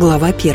Глава 1.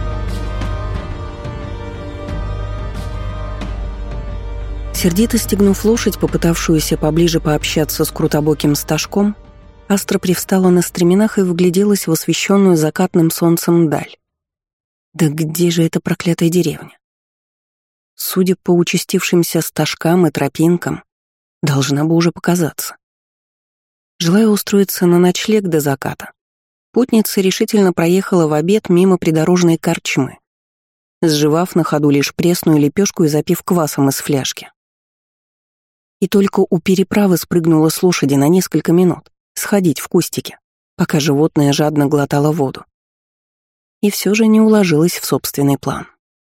Сердито стегнув лошадь, попытавшуюся поближе пообщаться с крутобоким стажком, Астра привстала на стременах и вгляделась в освещенную закатным солнцем даль. Да где же эта проклятая деревня? Судя по участившимся стажкам и тропинкам, должна бы уже показаться. Желая устроиться на ночлег до заката, путница решительно проехала в обед мимо придорожной корчмы, сживав на ходу лишь пресную лепешку и запив квасом из фляжки. И только у переправы спрыгнула с лошади на несколько минут, сходить в кустики, пока животное жадно глотало воду. И все же не уложилась в собственный план.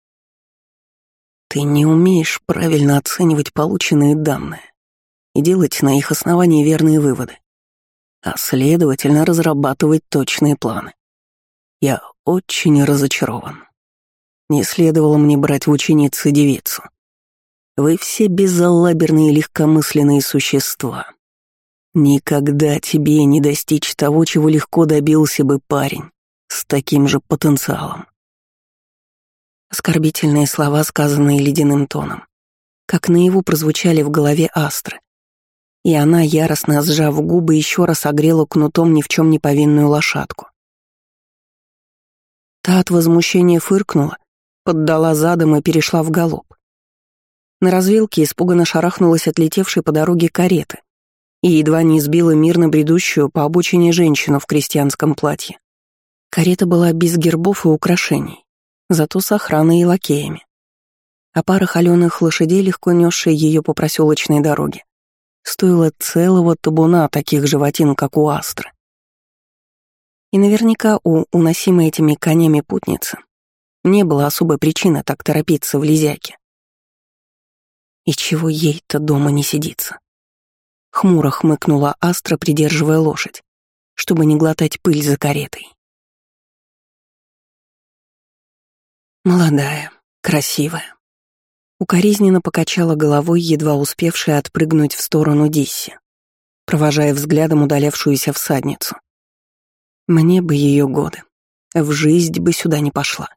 Ты не умеешь правильно оценивать полученные данные и делать на их основании верные выводы, а следовательно разрабатывать точные планы. Я очень разочарован. Не следовало мне брать в ученицы девицу. Вы все безалаберные легкомысленные существа. Никогда тебе не достичь того, чего легко добился бы парень с таким же потенциалом. Оскорбительные слова, сказанные ледяным тоном, как наяву прозвучали в голове Астры, и она, яростно сжав губы, еще раз огрела кнутом ни в чем не повинную лошадку. Та от возмущения фыркнула, поддала задом и перешла в галоп. На развилке испуганно шарахнулась отлетевшей по дороге кареты и едва не сбила мирно бредущую по обочине женщину в крестьянском платье. Карета была без гербов и украшений, зато с охраной и лакеями. А пара холёных лошадей, легко нёсшая ее по проселочной дороге, стоила целого табуна таких животин, как у Астры. И наверняка у уносимой этими конями путницы не было особой причины так торопиться в Лизяке. И чего ей-то дома не сидится? Хмуро хмыкнула Астра, придерживая лошадь, чтобы не глотать пыль за каретой. Молодая, красивая. Укоризненно покачала головой, едва успевшая отпрыгнуть в сторону Дисси, провожая взглядом удалявшуюся всадницу. Мне бы ее годы. В жизнь бы сюда не пошла.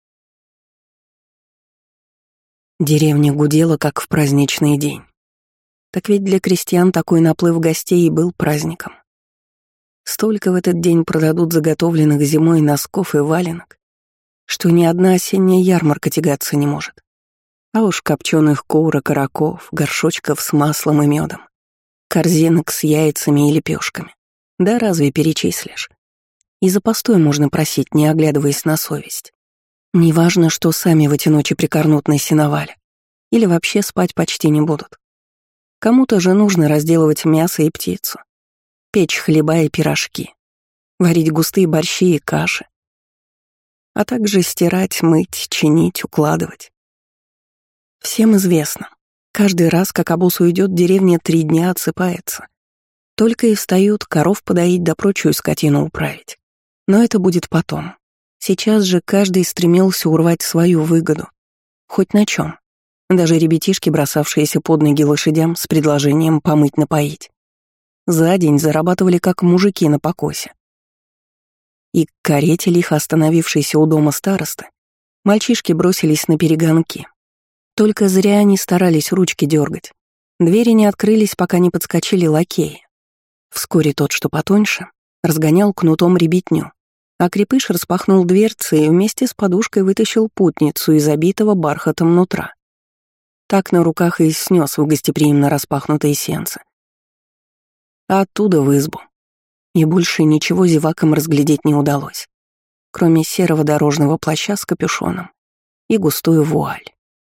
Деревня гудела, как в праздничный день. Так ведь для крестьян такой наплыв гостей и был праздником. Столько в этот день продадут заготовленных зимой носков и валенок, что ни одна осенняя ярмарка тягаться не может. А уж копченых курок, окороков, горшочков с маслом и медом, корзинок с яйцами и лепешками. Да разве перечислишь? И за постой можно просить, не оглядываясь на совесть. Неважно, что сами в эти ночи прикорнут на сеновале или вообще спать почти не будут. Кому-то же нужно разделывать мясо и птицу, печь хлеба и пирожки, варить густые борщи и каши, а также стирать, мыть, чинить, укладывать. Всем известно, каждый раз, как обоз уйдет, деревня 3 дня отсыпается. Только и встают коров подоить да прочую скотину управить. Но это будет потом. Сейчас же каждый стремился урвать свою выгоду. Хоть на чем. Даже ребятишки, бросавшиеся под ноги лошадям с предложением помыть-напоить. За день зарабатывали как мужики на покосе. И к карете, лихо остановившейся у дома старосты, мальчишки бросились на перегонки. Только зря они старались ручки дергать. Двери не открылись, пока не подскочили лакеи. Вскоре тот, что потоньше, разгонял кнутом ребятню, а крепыш распахнул дверцы и вместе с подушкой вытащил путницу из обитого бархатом нутра. Так на руках и снес в гостеприимно распахнутые сенцы. А оттуда в избу. И больше ничего зевакам разглядеть не удалось, кроме серого дорожного плаща с капюшоном и густую вуаль.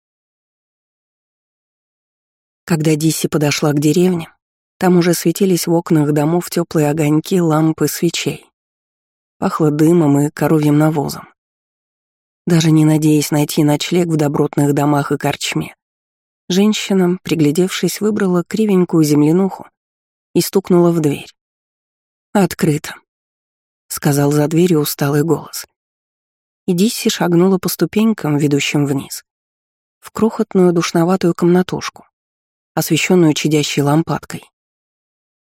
Когда Дисси подошла к деревне, там уже светились в окнах домов теплые огоньки лампы свечей. Пахло дымом и коровьим навозом. Даже не надеясь найти ночлег в добротных домах и корчме, женщина, приглядевшись, выбрала кривенькую землянуху и стукнула в дверь. «Открыто», — сказал за дверью усталый голос. И Дисси шагнула по ступенькам, ведущим вниз, в крохотную душноватую комнатушку, освещенную чадящей лампадкой.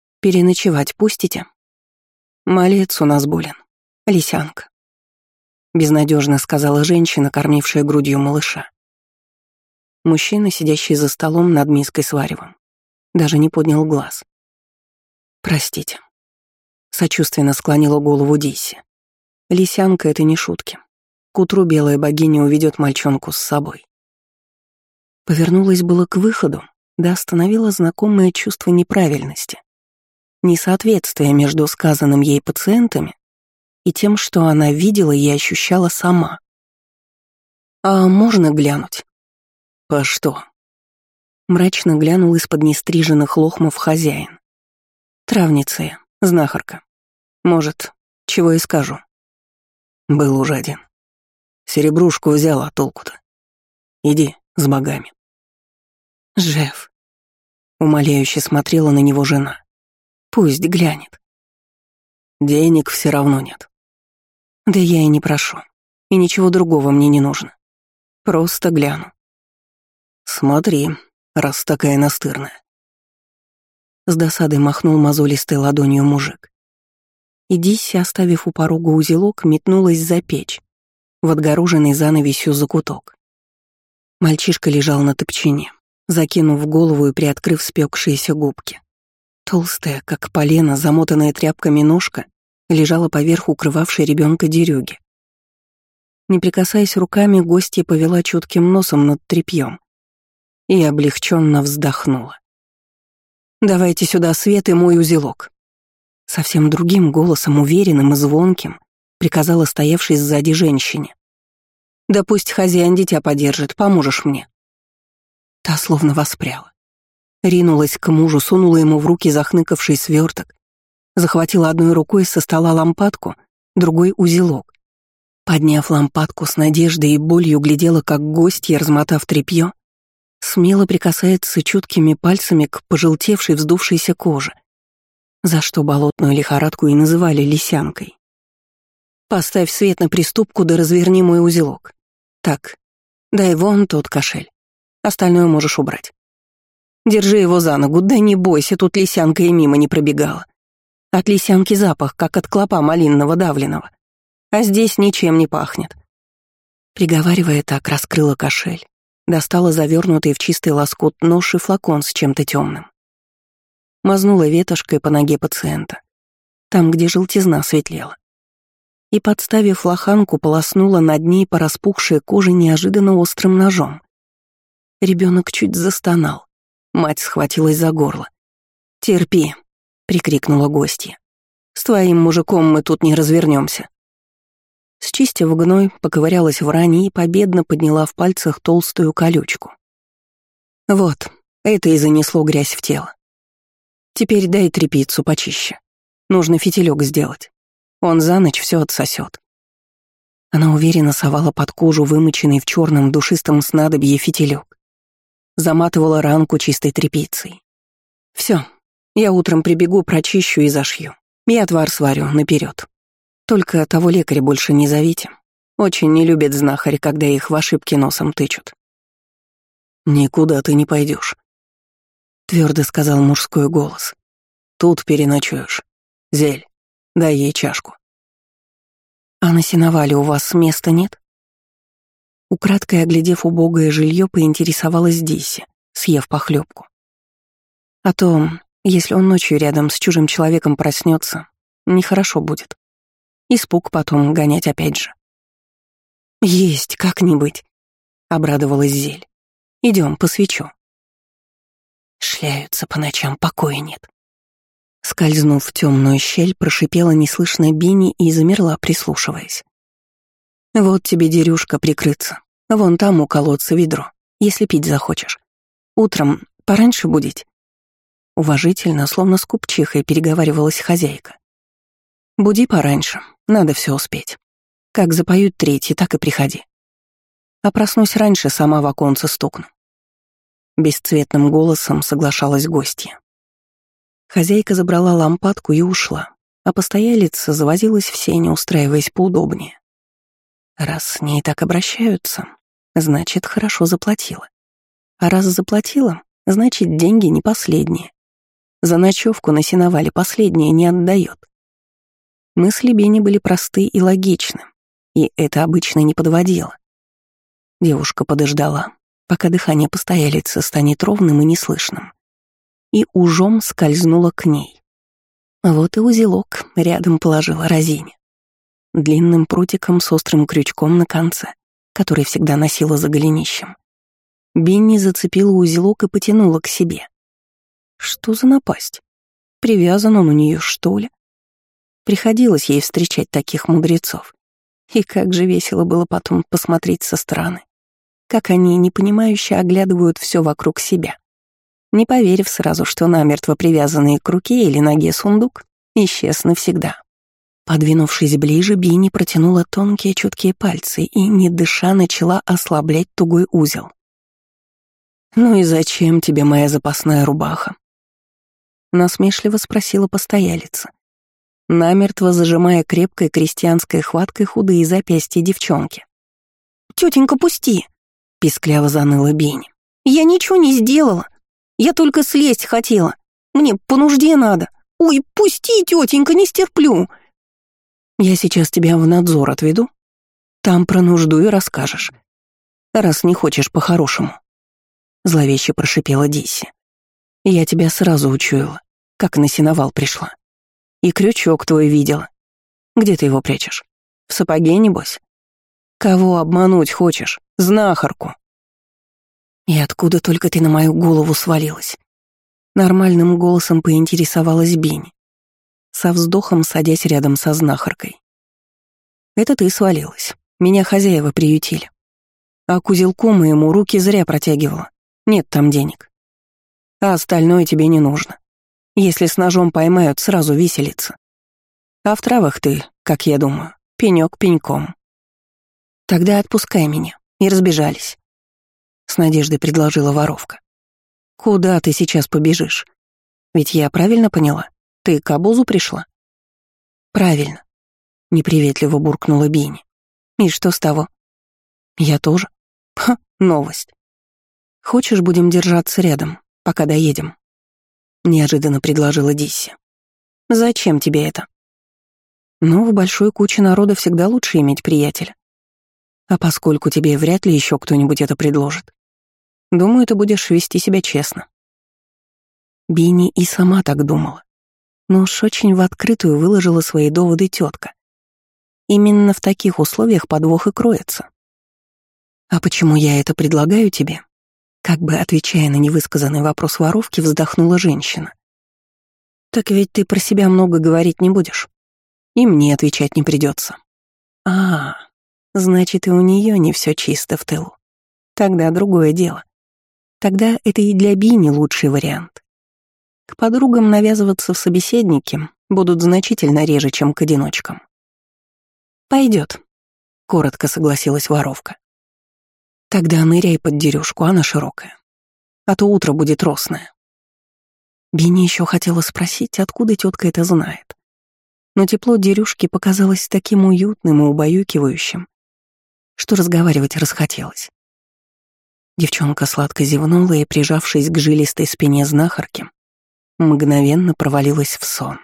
«Переночевать пустите?» «Малец у нас болен. Лисянка». безнадежно сказала женщина, кормившая грудью малыша. Мужчина, сидящий за столом над миской с варевом, даже не поднял глаз. «Простите», — сочувственно склонила голову Дисси. «Лисянка — это не шутки. К утру белая богиня уведет мальчонку с собой». Повернулась было к выходу, да остановила знакомое чувство неправильности, несоответствия между сказанным ей пациентами и тем, что она видела и ощущала сама. «А можно глянуть?» «По что?» Мрачно глянул из-под нестриженных лохмов хозяин. «Травница я, знахарка. Может, чего и скажу». Был уже один. Серебрушку взял, а толку-то? Иди с богами. «Жеф», — умоляюще смотрела на него жена, — «пусть глянет». «Денег все равно нет». «Да я и не прошу, и ничего другого мне не нужно. Просто гляну». «Смотри, раз такая настырная». С досадой махнул мозолистой ладонью мужик. И Дисси, оставив у порога узелок, метнулась за печь, в отгороженный занавесью закуток. Мальчишка лежал на топчине, закинув голову и приоткрыв спекшиеся губки. Толстая, как полено, замотанная тряпками ножка лежала поверх укрывавшей ребенка дерюги. Не прикасаясь руками, гостья повела чутким носом над тряпьем и облегченно вздохнула. «Давайте сюда свет и мой узелок». Совсем другим голосом, уверенным и звонким, приказала стоявшей сзади женщине. «Да пусть хозяин дитя подержит, поможешь мне». Та словно воспряла. Ринулась к мужу, сунула ему в руки захныкавший сверток, захватила одной рукой со стола лампадку, другой — узелок. Подняв лампадку с надеждой и болью, глядела, как гостья, размотав тряпьё, смело прикасается чуткими пальцами к пожелтевшей вздувшейся коже, за что болотную лихорадку и называли лисянкой. «Поставь свет на приступку, да разверни мой узелок. Так, дай вон тот кошель. Остальное можешь убрать. Держи его за ногу, да не бойся, тут лисянка и мимо не пробегала. От лисянки запах, как от клопа малинного давленного. А здесь ничем не пахнет». Приговаривая так, раскрыла кошель, достала завернутый в чистый лоскут нож и флакон с чем-то темным. Мазнула ветошкой по ноге пациента, там, где желтизна светлела. И, подставив лоханку, полоснула над ней по распухшей коже неожиданно острым ножом. Ребенок чуть застонал. Мать схватилась за горло. «Терпи», — прикрикнула гостья. «С твоим мужиком мы тут не развернемся». Счистив гной, поковырялась в ране и победно подняла в пальцах толстую колючку. «Вот, это и занесло грязь в тело. Теперь дай тряпицу почище. Нужно фитилек сделать. Он за ночь все отсосет». Она уверенно совала под кожу вымоченный в черном душистом снадобье фитилек. Заматывала ранку чистой тряпицей. Все, я утром прибегу, прочищу и зашью. И отвар сварю наперед. Только того лекаря больше не зовите. Очень не любят знахари, когда их в ошибки носом тычут. «Никуда ты не пойдешь», — твердо сказал мужской голос. «Тут переночуешь. Зель, дай ей чашку». «А на сеновале у вас места нет?» Украдкой оглядев убогое жилье, поинтересовалась Дисси, съев похлебку. «А то, если он ночью рядом с чужим человеком проснется, нехорошо будет. Испуг потом гонять опять же». «Есть, как-нибудь», — обрадовалась Зель. «Идем, посвечу». Шляются по ночам, покоя нет. Скользнув в темную щель, прошипела неслышно Бини и замерла, прислушиваясь. «Вот тебе, дерюшка, прикрыться. Вон там у колодца ведро, если пить захочешь. Утром пораньше будить». Уважительно, словно с купчихой, переговаривалась хозяйка. «Буди пораньше, надо все успеть. Как запоют третий, так и приходи. А проснусь раньше, сама в оконце стукну». Бесцветным голосом соглашалась гостья. Хозяйка забрала лампадку и ушла, а постоялица завозилась в сене, устраиваясь поудобнее. Раз с ней так обращаются, значит, хорошо заплатила. А раз заплатила, значит, деньги не последние. За ночевку на сеновале последние не отдает. Мысли Бени были просты и логичны. и это обычно не подводило. Девушка подождала, пока дыхание постоялицы станет ровным и неслышным, и ужом скользнула к ней. Вот и узелок рядом положила Розине. Длинным прутиком с острым крючком на конце, который всегда носила за голенищем. Бинни зацепила узелок и потянула к себе. Что за напасть? Привязан он у нее, что ли? Приходилось ей встречать таких мудрецов. И как же весело было потом посмотреть со стороны, как они, непонимающе, оглядывают все вокруг себя, не поверив сразу, что намертво привязанный к руке или ноге сундук исчез навсегда. Подвинувшись ближе, Бинни протянула тонкие чуткие пальцы и, не дыша, начала ослаблять тугой узел. «Ну и зачем тебе моя запасная рубаха?» Насмешливо спросила постоялица, намертво зажимая крепкой крестьянской хваткой худые запястья девчонки. «Тётенька, пусти!» — пискляво заныла Бинни. «Я ничего не сделала. Я только слезть хотела. Мне по нужде надо. Ой, пусти, тётенька, не стерплю!» «Я сейчас тебя в надзор отведу. Там про нужду и расскажешь. Раз не хочешь по-хорошему», — зловеще прошипела Дисси. «Я тебя сразу учуяла, как на сеновал пришла. И крючок твой видела. Где ты его прячешь? В сапоге, небось? Кого обмануть хочешь? Знахарку!» «И откуда только ты на мою голову свалилась?» Нормальным голосом поинтересовалась Бинни, со вздохом садясь рядом со знахаркой. «Это ты свалилась. Меня хозяева приютили. А к узелку моему руки зря протягивала. Нет там денег. А остальное тебе не нужно. Если с ножом поймают, сразу виселица. А в травах ты, как я думаю, пенёк пеньком. Тогда отпускай меня». И разбежались. С надеждой предложила воровка. «Куда ты сейчас побежишь? Ведь я правильно поняла? Ты к обозу пришла?» «Правильно», — неприветливо буркнула Бинни. «И что с того?» «Я тоже. Ха, новость. Хочешь, будем держаться рядом, пока доедем?» Неожиданно предложила Дисси. «Зачем тебе это?» «Ну, в большой куче народа всегда лучше иметь приятеля. А поскольку тебе вряд ли еще кто-нибудь это предложит, думаю, ты будешь вести себя честно». Бинни и сама так думала, но уж очень в открытую выложила свои доводы тетка. Именно в таких условиях подвох и кроется. «А почему я это предлагаю тебе?» Как бы отвечая на невысказанный вопрос воровки, вздохнула женщина. «Так ведь ты про себя много говорить не будешь. И мне отвечать не придется. Значит, и у нее не все чисто в тылу. Тогда другое дело. Тогда это и для Бинни лучший вариант. К подругам навязываться в собеседнике будут значительно реже, чем к одиночкам». «Пойдет», — коротко согласилась воровка. «Тогда ныряй под дерюшку, она широкая. А то утро будет росное». Бинни еще хотела спросить, откуда тетка это знает. Но тепло дерюшки показалось таким уютным и убаюкивающим, что разговаривать расхотелось. Девчонка сладко зевнула и, прижавшись к жилистой спине знахарки, мгновенно провалилась в сон.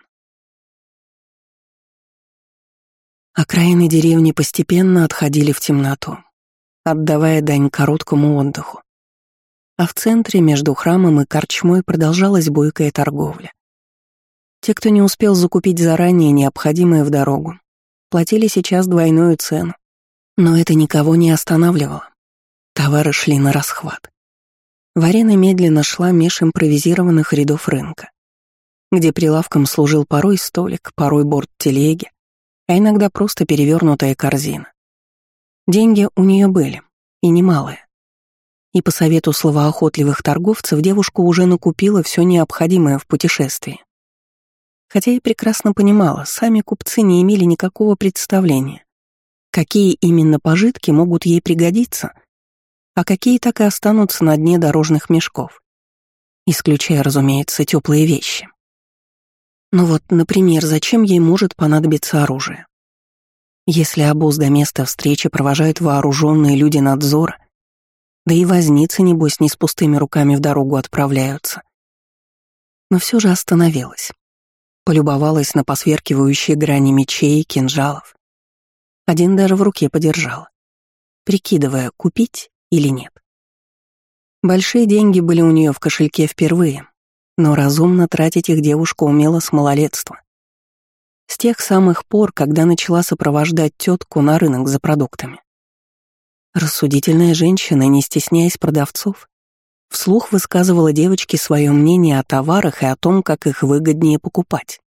Окраины деревни постепенно отходили в темноту, отдавая дань короткому отдыху. А в центре, между храмом и корчмой, продолжалась бойкая торговля. Те, кто не успел закупить заранее необходимое в дорогу, платили сейчас двойную цену. Но это никого не останавливало. Товары шли на расхват. Варена медленно шла меж импровизированных рядов рынка, где прилавком служил порой столик, порой борт телеги, а иногда просто перевернутая корзина. Деньги у нее были, и немалые. И по совету словоохотливых торговцев девушка уже накупила все необходимое в путешествии. Хотя и прекрасно понимала, сами купцы не имели никакого представления, какие именно пожитки могут ей пригодиться, а какие так и останутся на дне дорожных мешков, исключая, разумеется, теплые вещи. Ну вот, например, зачем ей может понадобиться оружие? Если обоз до места встречи провожают вооруженные люди надзора, да и возницы, небось, не с пустыми руками в дорогу отправляются. Но все же остановилась. Полюбовалась на посверкивающие грани мечей и кинжалов. Один даже в руке подержала, прикидывая, купить или нет. Большие деньги были у нее в кошельке впервые, но разумно тратить их девушка умела с малолетства. С тех самых пор, когда начала сопровождать тетку на рынок за продуктами. Рассудительная женщина, не стесняясь продавцов, вслух высказывала девочке свое мнение о товарах и о том, как их выгоднее покупать.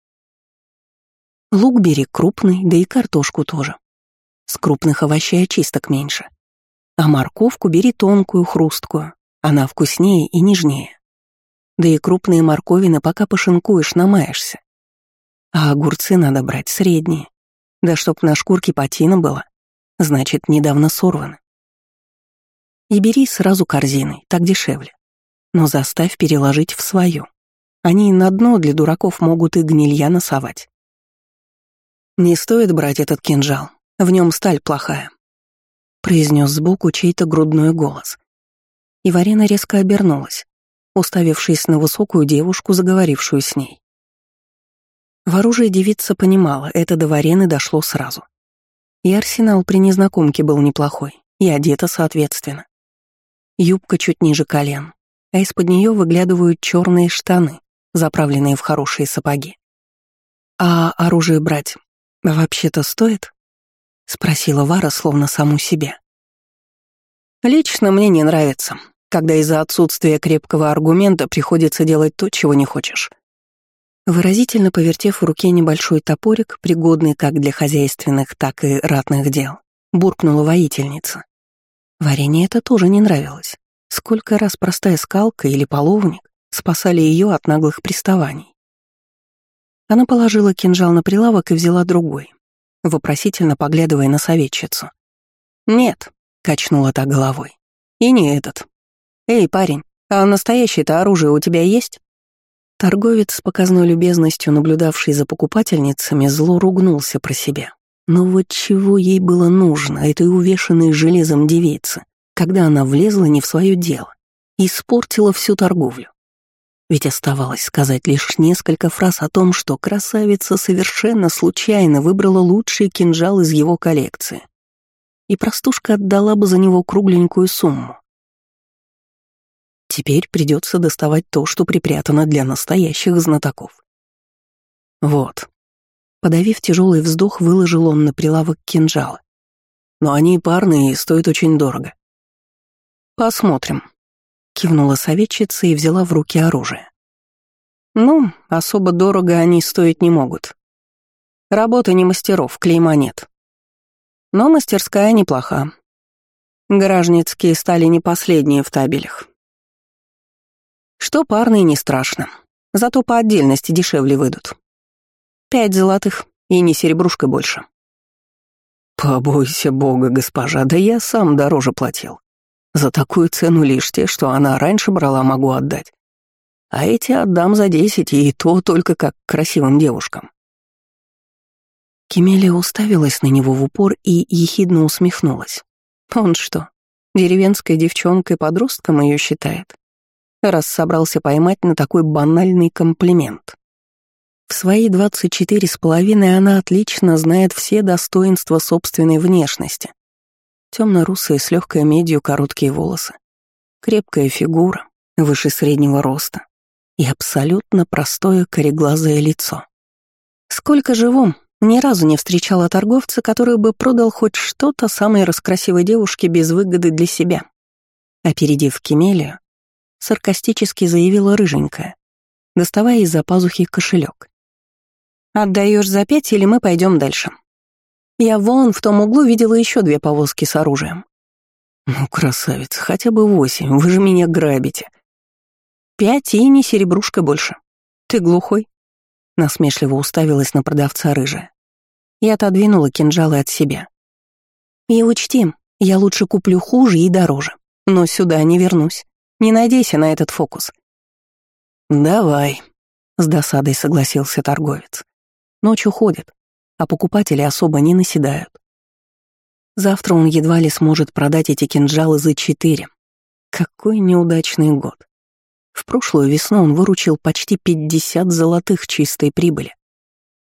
Лук бери крупный, да и картошку тоже. С крупных овощей очисток меньше. А морковку бери тонкую, хрусткую. Она вкуснее и нежнее. Да и крупные морковины пока пошинкуешь, намаешься. А огурцы надо брать средние. Да чтоб на шкурке патина была. Значит, недавно сорваны. И бери сразу корзиной, так дешевле. Но заставь переложить в свою. Они на дно для дураков могут и гнилья насовать. «Не стоит брать этот кинжал, в нем сталь плохая», — произнес сбоку чей-то грудной голос. И Варена резко обернулась, уставившись на высокую девушку, заговорившую с ней. В оружии девица понимала, это до Варены дошло сразу. И арсенал при незнакомке был неплохой, и одета соответственно. Юбка чуть ниже колен, а из-под нее выглядывают черные штаны, заправленные в хорошие сапоги. «А оружие брать вообще-то стоит?» — спросила Вара, словно саму себя. «Лично мне не нравится, когда из-за отсутствия крепкого аргумента приходится делать то, чего не хочешь». Выразительно повертев в руке небольшой топорик, пригодный как для хозяйственных, так и ратных дел, буркнула воительница. Варене это тоже не нравилось. Сколько раз простая скалка или половник спасали ее от наглых приставаний. Она положила кинжал на прилавок и взяла другой, вопросительно поглядывая на советчицу. «Нет», — качнула та головой, — «и не этот. Эй, парень, а настоящее-то оружие у тебя есть?» Торговец с показной любезностью, наблюдавший за покупательницами, зло ругнулся про себя. Но вот чего ей было нужно, этой увешанной железом девице, когда она влезла не в свое дело и испортила всю торговлю? Ведь оставалось сказать лишь несколько фраз о том, что красавица совершенно случайно выбрала лучший кинжал из его коллекции, и простушка отдала бы за него кругленькую сумму. Теперь придется доставать то, что припрятано для настоящих знатоков. Вот. Подавив тяжелый вздох, выложил он на прилавок кинжалы. Но они парные и стоят очень дорого. «Посмотрим», — кивнула советчица и взяла в руки оружие. «Ну, особо дорого они стоить не могут. Работа не мастеров, клейма нет. Но мастерская неплоха. Гражницкие стали не последние в табелях. Что парные не страшно, зато по отдельности дешевле выйдут. 5 золотых, и не серебрушка больше». «Побойся бога, госпожа, да я сам дороже платил. За такую цену лишь те, что она раньше брала, могу отдать. А эти отдам за 10, и то только как красивым девушкам». Кемелия уставилась на него в упор и ехидно усмехнулась. Он что, деревенской девчонкой-подростком ее считает, раз собрался поймать на такой банальный комплимент? В свои 24,5 она отлично знает все достоинства собственной внешности. Темно-русые с легкой медью короткие волосы, крепкая фигура, выше среднего роста и абсолютно простое кореглазое лицо. Сколько живу, ни разу не встречала торговца, который бы продал хоть что-то самой раскрасивой девушке без выгоды для себя. Опередив Кемелию, саркастически заявила рыженькая, доставая из-за пазухи кошелек. «Отдаешь за 5, или мы пойдем дальше? Я вон в том углу видела еще 2 повозки с оружием». «Ну, красавица, хотя бы 8, вы же меня грабите». 5 и не серебрушка больше. Ты глухой?» Насмешливо уставилась на продавца рыжая и отодвинула кинжалы от себя. «И учти, я лучше куплю хуже и дороже, но сюда не вернусь. Не надейся на этот фокус». «Давай», — с досадой согласился торговец. Ночь уходит, а покупатели особо не наседают. Завтра он едва ли сможет продать эти кинжалы за 4. Какой неудачный год. В прошлую весну он выручил почти 50 золотых чистой прибыли.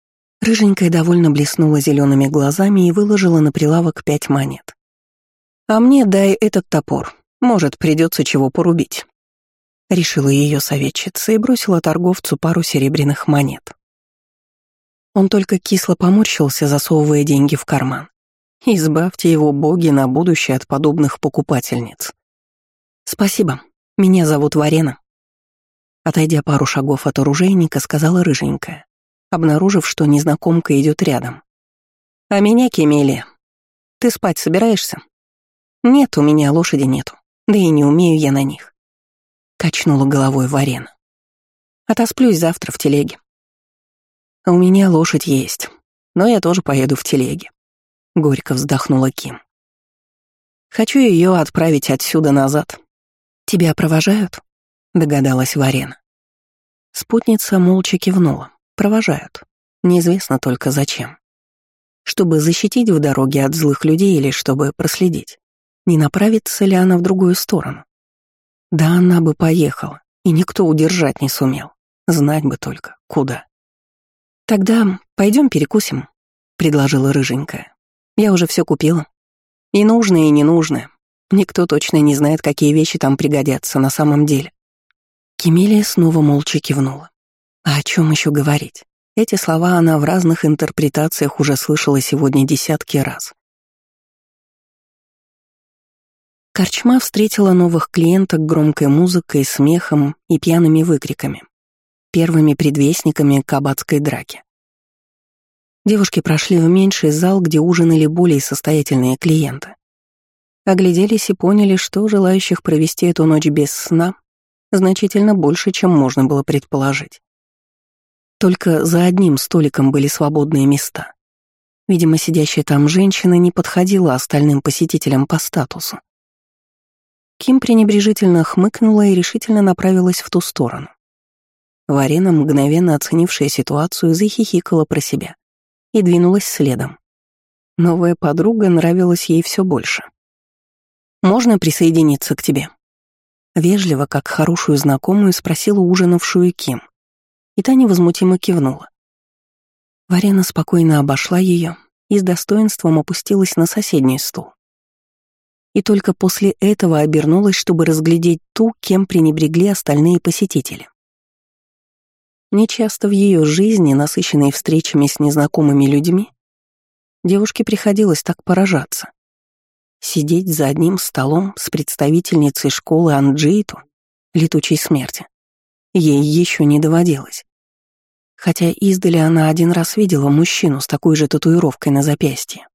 Рыженькая довольно блеснула зелеными глазами и выложила на прилавок 5 монет. «А мне дай этот топор. Может, придется чего порубить», — решила ее советчица и бросила торговцу пару серебряных монет. Он только кисло поморщился, засовывая деньги в карман. Избавьте его, боги, на будущее от подобных покупательниц. «Спасибо. Меня зовут Варена». Отойдя пару шагов от оружейника, сказала рыженькая, обнаружив, что незнакомка идет рядом. «А меня Кемелия. Ты спать собираешься?» «Нет, у меня лошади нету, да и не умею я на них», — качнула головой Варена. «Отосплюсь завтра в телеге». «А у меня лошадь есть, но я тоже поеду в телеге», — горько вздохнула Ким. «Хочу ее отправить отсюда назад». «Тебя провожают?» — догадалась Варена. Спутница молча кивнула. «Провожают. Неизвестно только зачем. Чтобы защитить в дороге от злых людей или чтобы проследить, не направится ли она в другую сторону. Да она бы поехала, и никто удержать не сумел. Знать бы только, куда. «Тогда пойдем перекусим», — предложила рыженькая. «Я уже все купила. И нужное, и ненужное. Никто точно не знает, какие вещи там пригодятся на самом деле». Кемелия снова молча кивнула. А о чем еще говорить? Эти слова она в разных интерпретациях уже слышала сегодня десятки раз. Корчма встретила новых клиенток громкой музыкой, смехом и пьяными выкриками, первыми предвестниками кабацкой драки. Девушки прошли в меньший зал, где ужинали более состоятельные клиенты. Огляделись и поняли, что желающих провести эту ночь без сна значительно больше, чем можно было предположить. Только за одним столиком были свободные места. Видимо, сидящая там женщина не подходила остальным посетителям по статусу. Ким пренебрежительно хмыкнула и решительно направилась в ту сторону. Варена, мгновенно оценившая ситуацию, захихикала про себя и двинулась следом. Новая подруга нравилась ей все больше. «Можно присоединиться к тебе?» Вежливо, как хорошую знакомую, спросила ужинавшую Ким, и та невозмутимо кивнула. Варена спокойно обошла ее и с достоинством опустилась на соседний стул. И только после этого обернулась, чтобы разглядеть ту, кем пренебрегли остальные посетители. Нечасто в ее жизни, насыщенной встречами с незнакомыми людьми, девушке приходилось так поражаться. Сидеть за одним столом с представительницей школы Анджейту, летучей смерти, ей еще не доводилось. Хотя издали она один раз видела мужчину с такой же татуировкой на запястье.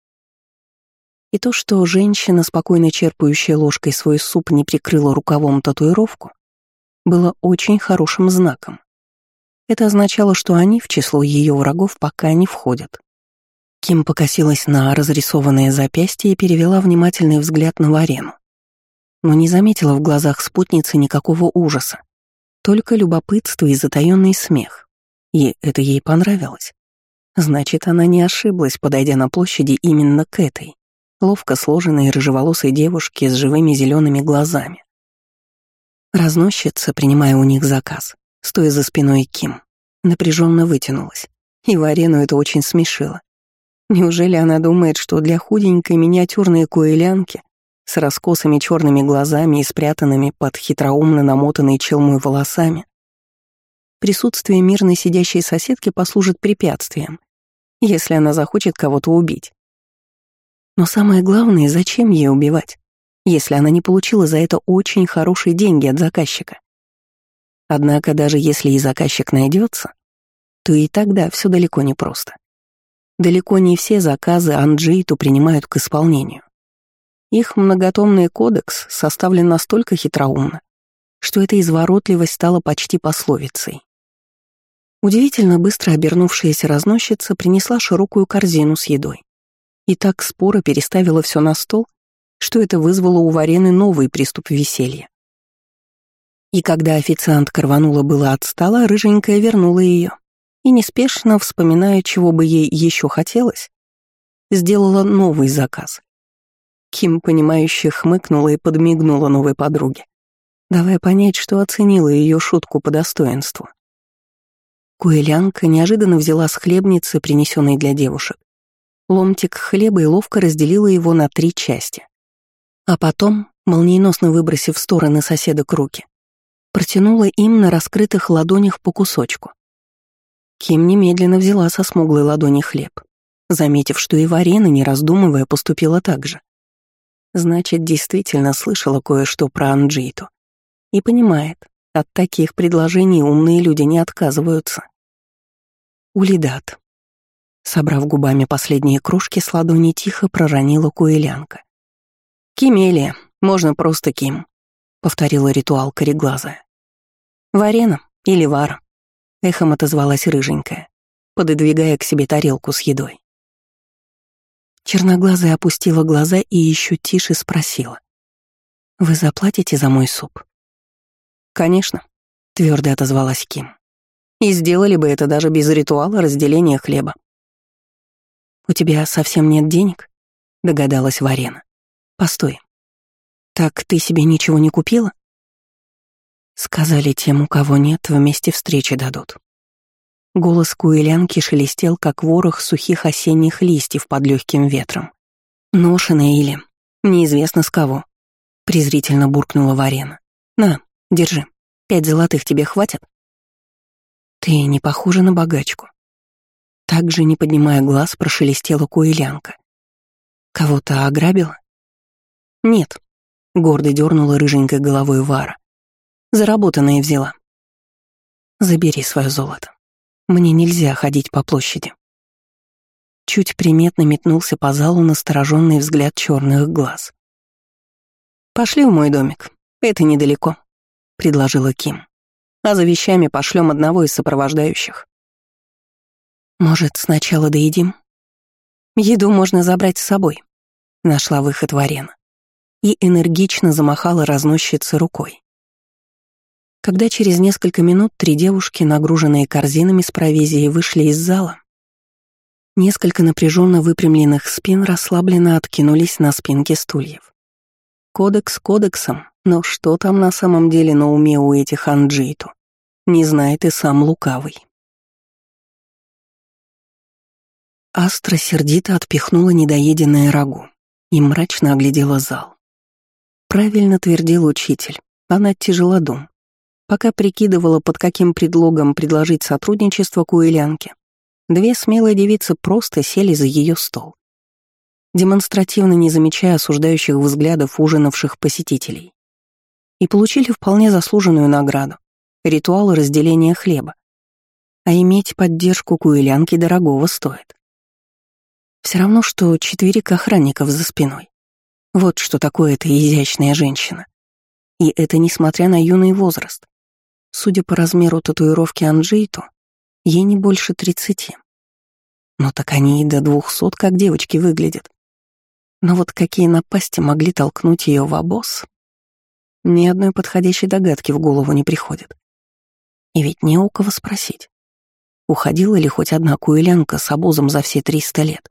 И то, что женщина, спокойно черпающая ложкой свой суп, не прикрыла рукавом татуировку, было очень хорошим знаком. Это означало, что они в число ее врагов пока не входят. Ким покосилась на разрисованное запястье и перевела внимательный взгляд на Варену. Но не заметила в глазах спутницы никакого ужаса, только любопытство и затаённый смех. И это ей понравилось. Значит, она не ошиблась, подойдя на площади именно к этой, ловко сложенной рыжеволосой девушке с живыми зелеными глазами. Разносчица, принимая у них заказ, стоя за спиной Ким, напряженно вытянулась, и Варену это очень смешило. Неужели она думает, что для худенькой миниатюрной куэлянки с раскосыми черными глазами и спрятанными под хитроумно намотанной челмой волосами присутствие мирной сидящей соседки послужит препятствием, если она захочет кого-то убить? Но самое главное, зачем ей убивать, если она не получила за это очень хорошие деньги от заказчика? Однако даже если и заказчик найдется, то и тогда все далеко не просто. Далеко не все заказы Анджейту принимают к исполнению. Их многотомный кодекс составлен настолько хитроумно, что эта изворотливость стала почти пословицей. Удивительно быстро обернувшаяся разносчица принесла широкую корзину с едой и так споро переставила все на стол, что это вызвало у Варены новый приступ веселья. И когда официантка рванула было от стола, рыженькая вернула ее и, неспешно вспоминая, чего бы ей еще хотелось, сделала новый заказ. Ким, понимающе хмыкнула и подмигнула новой подруге, давая понять, что оценила ее шутку по достоинству. Куэлянка неожиданно взяла с хлебницы, принесенной для девушек, ломтик хлеба и ловко разделила его на 3 части. А потом, молниеносно выбросив в стороны соседок руки, протянула им на раскрытых ладонях по кусочку. Ким немедленно взяла со смуглой ладони хлеб, заметив, что и Варена, не раздумывая, поступила так же. Значит, действительно слышала кое-что про Анджиту. И понимает, от таких предложений умные люди не отказываются. Улидат. Собрав губами последние крошки, с ладони тихо проронила Куэлянка. «Кимелия, можно просто Ким», — повторила ритуал кореглазая. «Варена или Вара», — эхом отозвалась рыженькая, пододвигая к себе тарелку с едой. Черноглазая опустила глаза и еще тише спросила. «Вы заплатите за мой суп?» «Конечно», — твердо отозвалась Ким. «И сделали бы это даже без ритуала разделения хлеба». «У тебя совсем нет денег?» — догадалась Варена. «Постой. Так ты себе ничего не купила?» Сказали, тем, у кого нет, вместе встречи дадут. Голос Куэлянки шелестел, как ворох сухих осенних листьев под легким ветром. «Ношеная или неизвестно с кого», — презрительно буркнула Варена. «На, держи. 5 золотых тебе хватит?» «Ты не похожа на богачку». Также, не поднимая глаз, прошелестела Куэлянка. «Кого-то ограбила?» «Нет», — гордо дернула рыженькой головой Вара. «Заработанное взяла». «Забери свое золото. Мне нельзя ходить по площади». Чуть приметно метнулся по залу настороженный взгляд черных глаз. «Пошли в мой домик. Это недалеко», — предложила Ким. «А за вещами пошлем одного из сопровождающих». «Может, сначала доедим?» «Еду можно забрать с собой», — нашла выход Варена и энергично замахала разносчице рукой. Когда через несколько минут 3 девушки, нагруженные корзинами с провизией, вышли из зала, несколько напряженно выпрямленных спин расслабленно откинулись на спинки стульев. Кодекс кодексом, но что там на самом деле на уме у этих Анджиту, не знает и сам лукавый. Астра сердито отпихнула недоеденное рагу и мрачно оглядела зал. Правильно твердил учитель, она тяжелодум. Пока прикидывала, под каким предлогом предложить сотрудничество Куэлянке, 2 смелые девицы просто сели за ее стол, демонстративно не замечая осуждающих взглядов ужинавших посетителей, и получили вполне заслуженную награду — ритуал разделения хлеба. А иметь поддержку Куэлянки дорогого стоит. Все равно, что 4 охранников за спиной. Вот что такое эта изящная женщина. И это несмотря на юный возраст. Судя по размеру татуировки Анджиту, ей не больше 30. Но так они и до 200 как девочки выглядят. Но вот какие напасти могли толкнуть ее в обоз? Ни одной подходящей догадки в голову не приходит. И ведь не у кого спросить, уходила ли хоть одна Куэлянка с обозом за все 300 лет.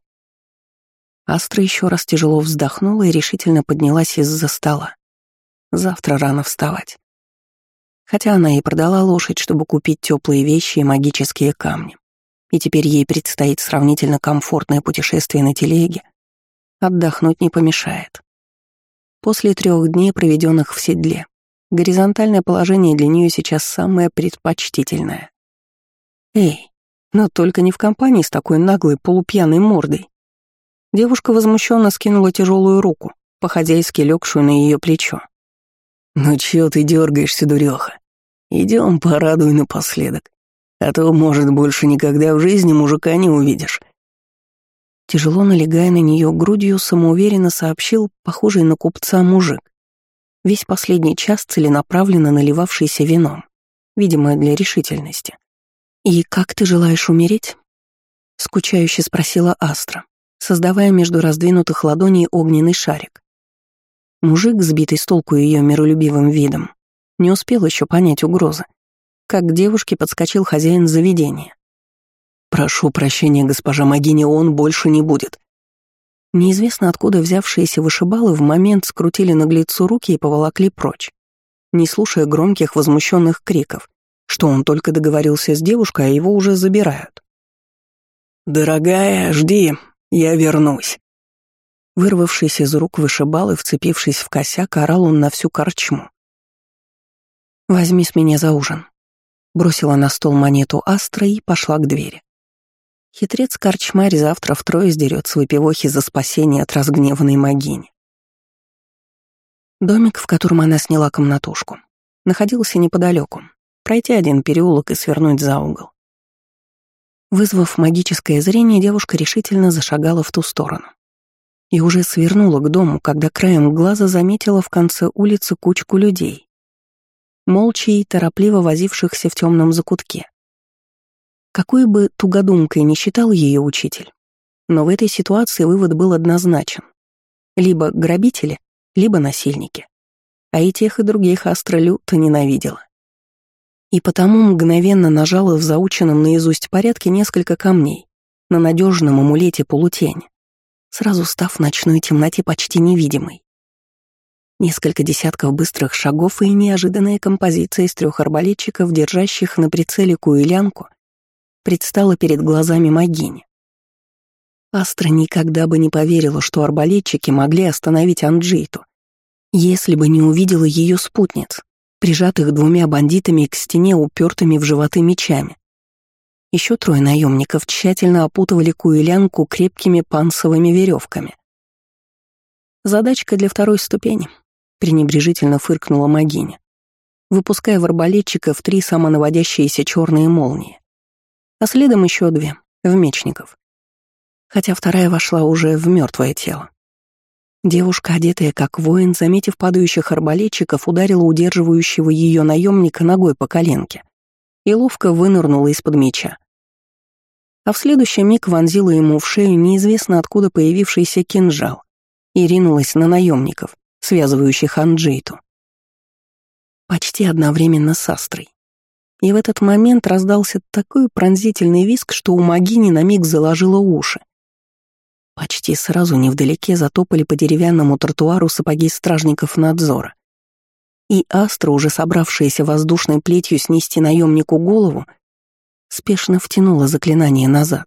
Астра еще раз тяжело вздохнула и решительно поднялась из-за стола. Завтра рано вставать. Хотя она и продала лошадь, чтобы купить теплые вещи и магические камни. И теперь ей предстоит сравнительно комфортное путешествие на телеге. Отдохнуть не помешает. После 3 дней, проведенных в седле, горизонтальное положение для нее сейчас самое предпочтительное. Эй, но только не в компании с такой наглой полупьяной мордой. Девушка возмущенно скинула тяжелую руку, по-хозяйски легшую на ее плечо. «Ну чё ты дергаешься, дуреха? Идем, порадуй напоследок, а то, может, больше никогда в жизни мужика не увидишь». Тяжело налегая на нее грудью, самоуверенно сообщил похожий на купца мужик, весь последний час целенаправленно наливавшийся вином, видимо, для решительности. «И как ты желаешь умереть?» — скучающе спросила Астра, создавая между раздвинутых ладоней огненный шарик. Мужик, сбитый с толку ее миролюбивым видом, не успел еще понять угрозы, как к девушке подскочил хозяин заведения. «Прошу прощения, госпожа Магиня, он больше не будет». Неизвестно откуда взявшиеся вышибалы в момент скрутили наглецу руки и поволокли прочь, не слушая громких возмущенных криков, что он только договорился с девушкой, а его уже забирают. «Дорогая, жди, я вернусь». Вырвавшись из рук вышибал и вцепившись в косяк, орал он на всю корчму. «Возьми с меня за ужин». Бросила на стол монету Астра и пошла к двери. Хитрец-корчмарь завтра втрое сдерет с выпивохи за спасение от разгневанной могини. Домик, в котором она сняла комнатушку, находился неподалеку. Пройти один переулок и свернуть за угол. Вызвав магическое зрение, девушка решительно зашагала в ту сторону. И уже свернула к дому, когда краем глаза заметила в конце улицы кучку людей, молча и торопливо возившихся в темном закутке. Какой бы тугодумкой ни считал ее учитель, но в этой ситуации вывод был однозначен. Либо грабители, либо насильники. А и тех, и других Астра люто ненавидела. И потому мгновенно нажала в заученном наизусть порядке несколько камней на надежном амулете полутени, сразу став в ночной темноте почти невидимой. Несколько десятков быстрых шагов и неожиданная композиция из 3 арбалетчиков, держащих на прицеле куэлянку, предстала перед глазами могини. Астра никогда бы не поверила, что арбалетчики могли остановить Анджейту, если бы не увидела ее спутниц, прижатых 2 бандитами к стене, упертыми в животы мечами. Еще 3 наемников тщательно опутывали куэлянку крепкими панцевыми веревками. «Задачка для 2-й ступени», — пренебрежительно фыркнула могиня, выпуская в арбалетчиков 3 самонаводящиеся черные молнии, а следом еще 2 — в мечников. Хотя 2-я вошла уже в мертвое тело. Девушка, одетая как воин, заметив падающих арбалетчиков, ударила удерживающего ее наемника ногой по коленке и ловко вынырнула из-под меча. А в следующий миг вонзила ему в шею неизвестно откуда появившийся кинжал и ринулась на наемников, связывающих Анджейту. Почти одновременно с Астрой. И в этот момент раздался такой пронзительный визг, что у могини на миг заложило уши. Почти сразу невдалеке затопали по деревянному тротуару сапоги стражников надзора. И Астра, уже собравшаяся воздушной плетью снести наемнику голову, спешно втянула заклинание назад.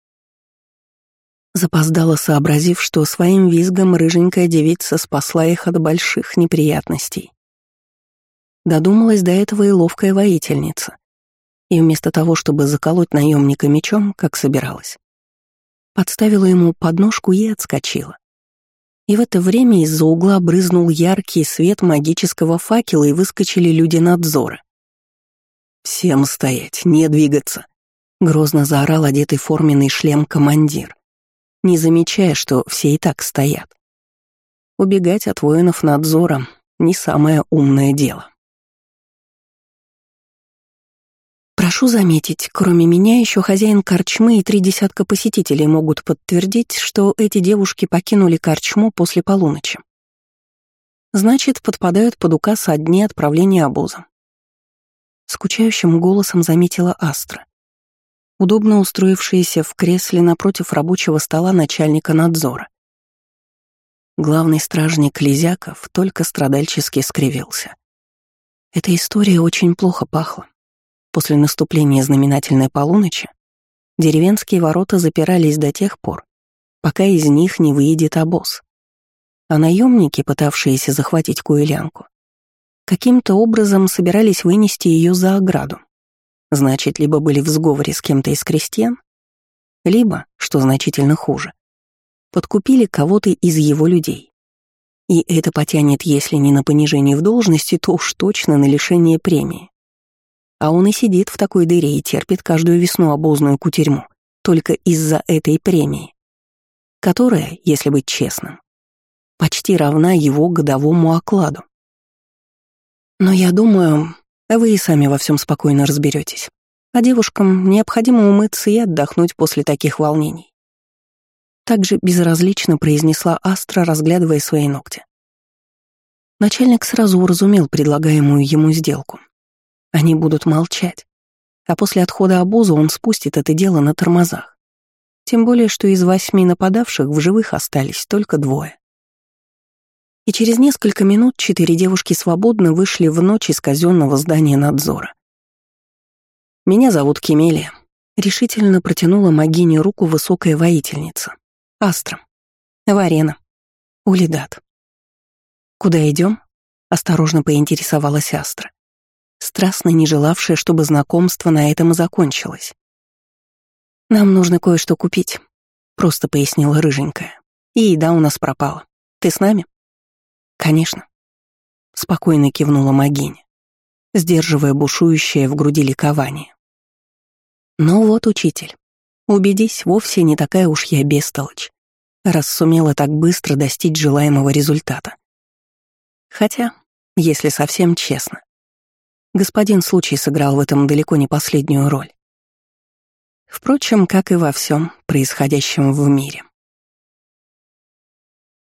Запоздала, сообразив, что своим визгом рыженькая девица спасла их от больших неприятностей. Додумалась до этого и ловкая воительница. И вместо того, чтобы заколоть наемника мечом, как собиралась, подставила ему подножку и отскочила. И в это время из-за угла брызнул яркий свет магического факела, и выскочили люди надзора. «Всем стоять, не двигаться!» — грозно заорал одетый в форменный шлем командир, не замечая, что все и так стоят. Убегать от воинов надзора — не самое умное дело. Прошу заметить, кроме меня еще хозяин корчмы и 3 десятка посетителей могут подтвердить, что эти девушки покинули корчму после полуночи. Значит, подпадают под указ о дне отправления обоза. Скучающим голосом заметила Астра, удобно устроившаяся в кресле напротив рабочего стола начальника надзора. Главный стражник Лизяков только страдальчески скривился. Эта история очень плохо пахла. После наступления знаменательной полуночи деревенские ворота запирались до тех пор, пока из них не выйдет обоз. А наемники, пытавшиеся захватить куэлянку, каким-то образом собирались вынести ее за ограду. Значит, либо были в сговоре с кем-то из крестьян, либо, что значительно хуже, подкупили кого-то из его людей. И это потянет, если не на понижение в должности, то уж точно на лишение премии. А он и сидит в такой дыре и терпит каждую весну обозную кутерьму только из-за этой премии, которая, если быть честным, почти равна его годовому окладу. Но я думаю, вы и сами во всем спокойно разберетесь, а девушкам необходимо умыться и отдохнуть после таких волнений. Также безразлично произнесла Астра, разглядывая свои ногти. Начальник сразу уразумел предлагаемую ему сделку. Они будут молчать, а после отхода обоза он спустит это дело на тормозах. Тем более, что из 8 нападавших в живых остались только 2. И через несколько минут 4 девушки свободно вышли в ночь из казенного здания надзора. Меня зовут Кемелия. Решительно протянула Магине руку высокая воительница. Астра. Варена. Улидат. Куда идем? Осторожно поинтересовалась Астра, страстно не желавшая, чтобы знакомство на этом и закончилось. «Нам нужно кое-что купить», — просто пояснила рыженькая. «И еда у нас пропала. Ты с нами?» «Конечно», — спокойно кивнула Магиня, сдерживая бушующее в груди ликование. «Ну вот, учитель, убедись, вовсе не такая уж я бестолочь, раз сумела так быстро достичь желаемого результата. Хотя, если совсем честно, господин случай сыграл в этом далеко не последнюю роль. Впрочем, как и во всем происходящем в мире.